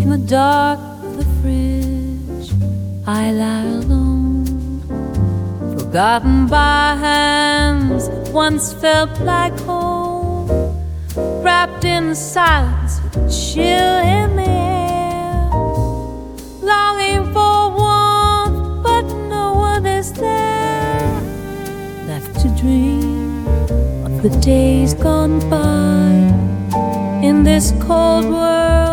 the dark of the fridge, I lie alone, forgotten by hands that once felt like home, wrapped in silence with a chill in the air, longing for warmth, but no one is there, left to dream of the days gone by in this cold world.